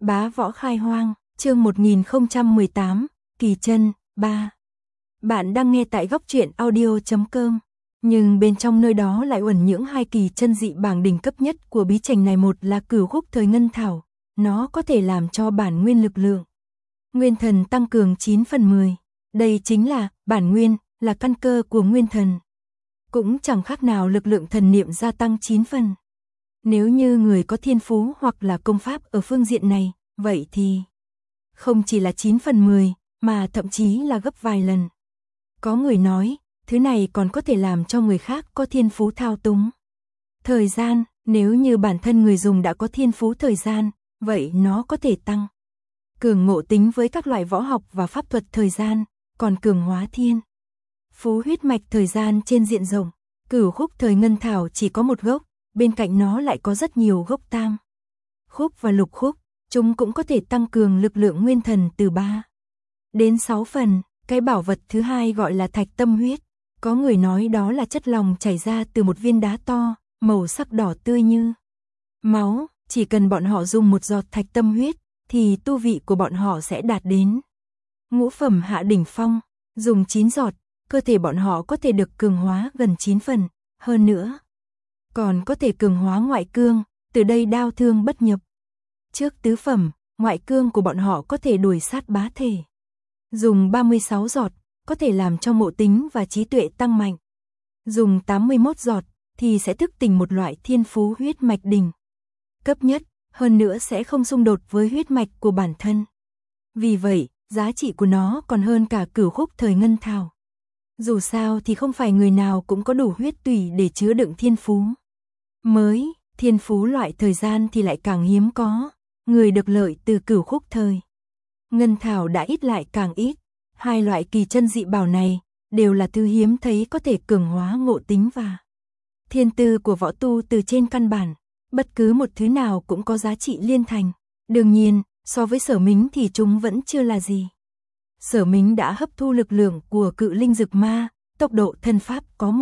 Bá võ khai hoang, chương 1018, Kỳ chân, 3. Bạn đang nghe tại góc truyện audio.com, nhưng bên trong nơi đó lại uẩn nhưỡng hai kỳ chân dị bảng đỉnh cấp nhất của bí cảnh này. Một là Cửu Khúc Thời Ngân Thảo, nó có thể làm cho bản nguyên lực lượng nguyên thần tăng cường 9 phần 10. Đây chính là bản nguyên, là căn cơ của nguyên thần. Cũng chẳng khác nào lực lượng thần niệm gia tăng 9 phần. Nếu như người có thiên phú hoặc là công pháp ở phương diện này, vậy thì không chỉ là 9 phần 10, mà thậm chí là gấp vài lần. Có người nói, thứ này còn có thể làm cho người khác có thiên phú thao túng thời gian. Nếu như bản thân người dùng đã có thiên phú thời gian, vậy nó có thể tăng cường ngộ tính với các loại võ học và pháp thuật thời gian, còn cường hóa thiên phú huyết mạch thời gian trên diện rộng. Cửu Khúc Thời Ngân Thảo chỉ có một gốc, bên cạnh nó lại có rất nhiều gốc tam khúc và lục khúc, chúng cũng có thể tăng cường lực lượng nguyên thần từ 3 đến 6 phần. Cái bảo vật thứ hai gọi là Thạch Tâm Huyết, có người nói đó là chất lỏng chảy ra từ một viên đá to, màu sắc đỏ tươi như máu. Chỉ cần bọn họ dùng một giọt Thạch Tâm Huyết, thì tu vị của bọn họ sẽ đạt đến ngũ phẩm hạ đỉnh phong. Dùng 9 giọt, cơ thể bọn họ có thể được cường hóa gần 9 phần, hơn nữa còn có thể cường hóa ngoại cương, từ đây đao thương bất nhập. Trước tứ phẩm, ngoại cương của bọn họ có thể đuổi sát bá thể. Dùng 36 giọt, có thể làm cho ngộ tính và trí tuệ tăng mạnh. Dùng 81 giọt, thì sẽ thức tỉnh một loại thiên phú huyết mạch đỉnh cấp nhất, hơn nữa sẽ không xung đột với huyết mạch của bản thân. Vì vậy, giá trị của nó còn hơn cả Cửu Khúc Thời Ngân Thảo. Dù sao thì không phải người nào cũng có đủ huyết tủy để chứa đựng thiên phú mới, thiên phú loại thời gian thì lại càng hiếm có. Người được lợi từ Cửu Khúc Thời Ngân Thảo đã ít lại càng ít. Hai loại kỳ chân dị bảo này đều là thứ hiếm thấy, có thể cường hóa ngộ tính và thiên tư của võ tu từ trên căn bản. Bất cứ một thứ nào cũng có giá trị liên thành. Đương nhiên, so với Sở Mính thì chúng vẫn chưa là gì. Sở Mính đã hấp thu lực lượng của Cự Linh Dực Ma, tốc độ thân pháp có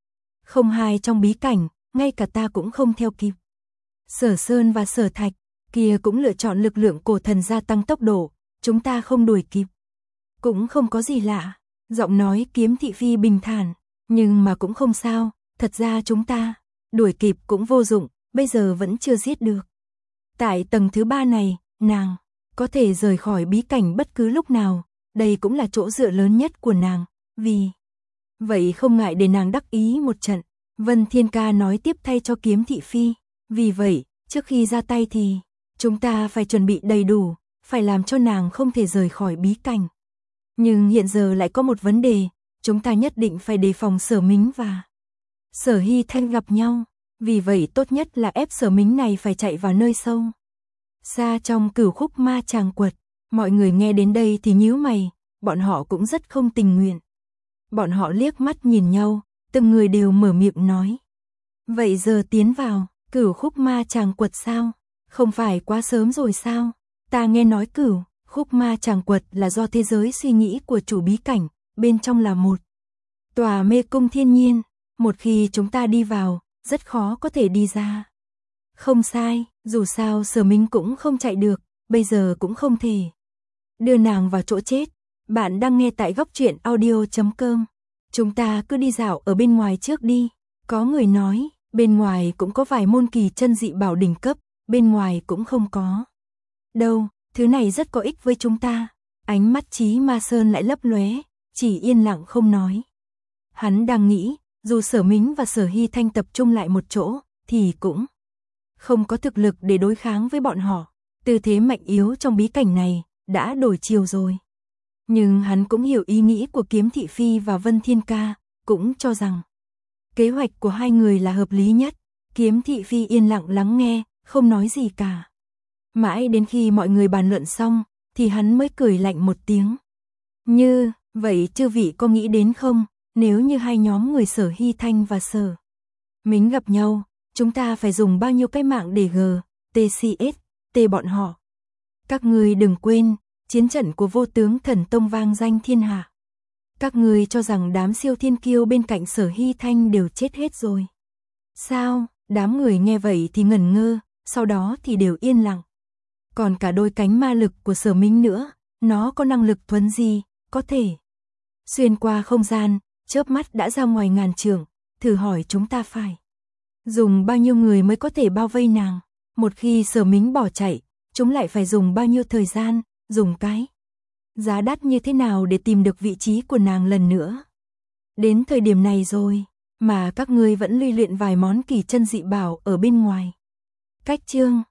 1.02 trong bí cảnh, ngay cả ta cũng không theo kịp. Sở Sơn và Sở Thạch kia cũng lựa chọn lực lượng cổ thần gia tăng tốc độ, chúng ta không đuổi kịp. Cũng không có gì lạ. Giọng nói Kiếm Thị Phi bình thản, nhưng mà cũng không sao, thật ra chúng ta đuổi kịp cũng vô dụng, bây giờ vẫn chưa giết được. Tại tầng thứ 3 này, nàng có thể rời khỏi bí cảnh bất cứ lúc nào, đây cũng là chỗ dựa lớn nhất của nàng, vì vậy không ngại để nàng đắc ý một trận. Vân Thiên Ca nói tiếp thay cho Kiếm Thị Phi, vì vậy, trước khi ra tay thì chúng ta phải chuẩn bị đầy đủ, phải làm cho nàng không thể rời khỏi bí cảnh. Nhưng hiện giờ lại có một vấn đề, chúng ta nhất định phải đề phòng Sở Mính và Sở Hy Thanh gặp nhau, vì vậy tốt nhất là ép Sở Mính này phải chạy vào nơi sâu xa trong Cửu Khúc Ma Tràng Quật. Mọi người nghe đến đây thì nhíu mày, bọn họ cũng rất không tình nguyện. Bọn họ liếc mắt nhìn nhau, từng người đều mở miệng nói. Vậy giờ tiến vào Cửu Khúc Ma Tràng Quật sao? Không phải quá sớm rồi sao? Ta nghe nói Cửu Khúc Ma Tràng Quật là do thế giới suy nghĩ của chủ bí cảnh, bên trong là một tòa mê cung thiên nhiên, một khi chúng ta đi vào, rất khó có thể đi ra. Không sai, dù sao Sở Mính cũng không chạy được, bây giờ cũng không thể đưa nàng vào chỗ chết. Bạn đang nghe tại góc truyện audio.com. Chúng ta cứ đi dạo ở bên ngoài trước đi. Có người nói, bên ngoài cũng có vài môn kỳ chân dị bảo đỉnh cấp, bên ngoài cũng không có đâu, thứ này rất có ích với chúng ta. Ánh mắt Chí Ma Sơn lại lấp lóe, chỉ yên lặng không nói. Hắn đang nghĩ, dù Sở Mính và Sở Hy Thanh tập trung lại một chỗ, thì cũng không có thực lực để đối kháng với bọn họ. Tư thế mạnh yếu trong bí cảnh này đã đổi chiều rồi. Nhưng hắn cũng hiểu ý nghĩ của Kiếm Thị Phi và Vân Thiên Ca, cũng cho rằng kế hoạch của hai người là hợp lý nhất. Kiếm Thị Phi yên lặng lắng nghe, không nói gì cả. Mãi đến khi mọi người bàn luận xong, thì hắn mới cười lạnh một tiếng. Như vậy chư vị có nghĩ đến không, nếu như hai nhóm người Sở Hy Thanh và Sở Mính gặp nhau, chúng ta phải dùng bao nhiêu cái mạng để TCS bọn họ. Các ngươi đừng quên, chiến trận của Vô Tướng Thần Tông vang danh thiên hạ. Các ngươi cho rằng đám siêu thiên kiêu bên cạnh Sở Hy Thanh đều chết hết rồi sao? Đám người nghe vậy thì ngẩn ngơ, sau đó thì đều yên lặng. Còn cả đôi cánh ma lực của Sở Minh nữa, nó có năng lực thuấn di, có thể xuyên qua không gian, chớp mắt đã ra ngoài ngàn trượng, thử hỏi chúng ta phải dùng bao nhiêu người mới có thể bao vây nàng. Một khi Sở Minh bỏ chạy, chúng lại phải dùng bao nhiêu thời gian, dùng cái giá đắt như thế nào để tìm được vị trí của nàng lần nữa. Đến thời điểm này rồi, mà các ngươi vẫn lưu luyện vài món kỳ chân dị bảo ở bên ngoài. Cách chương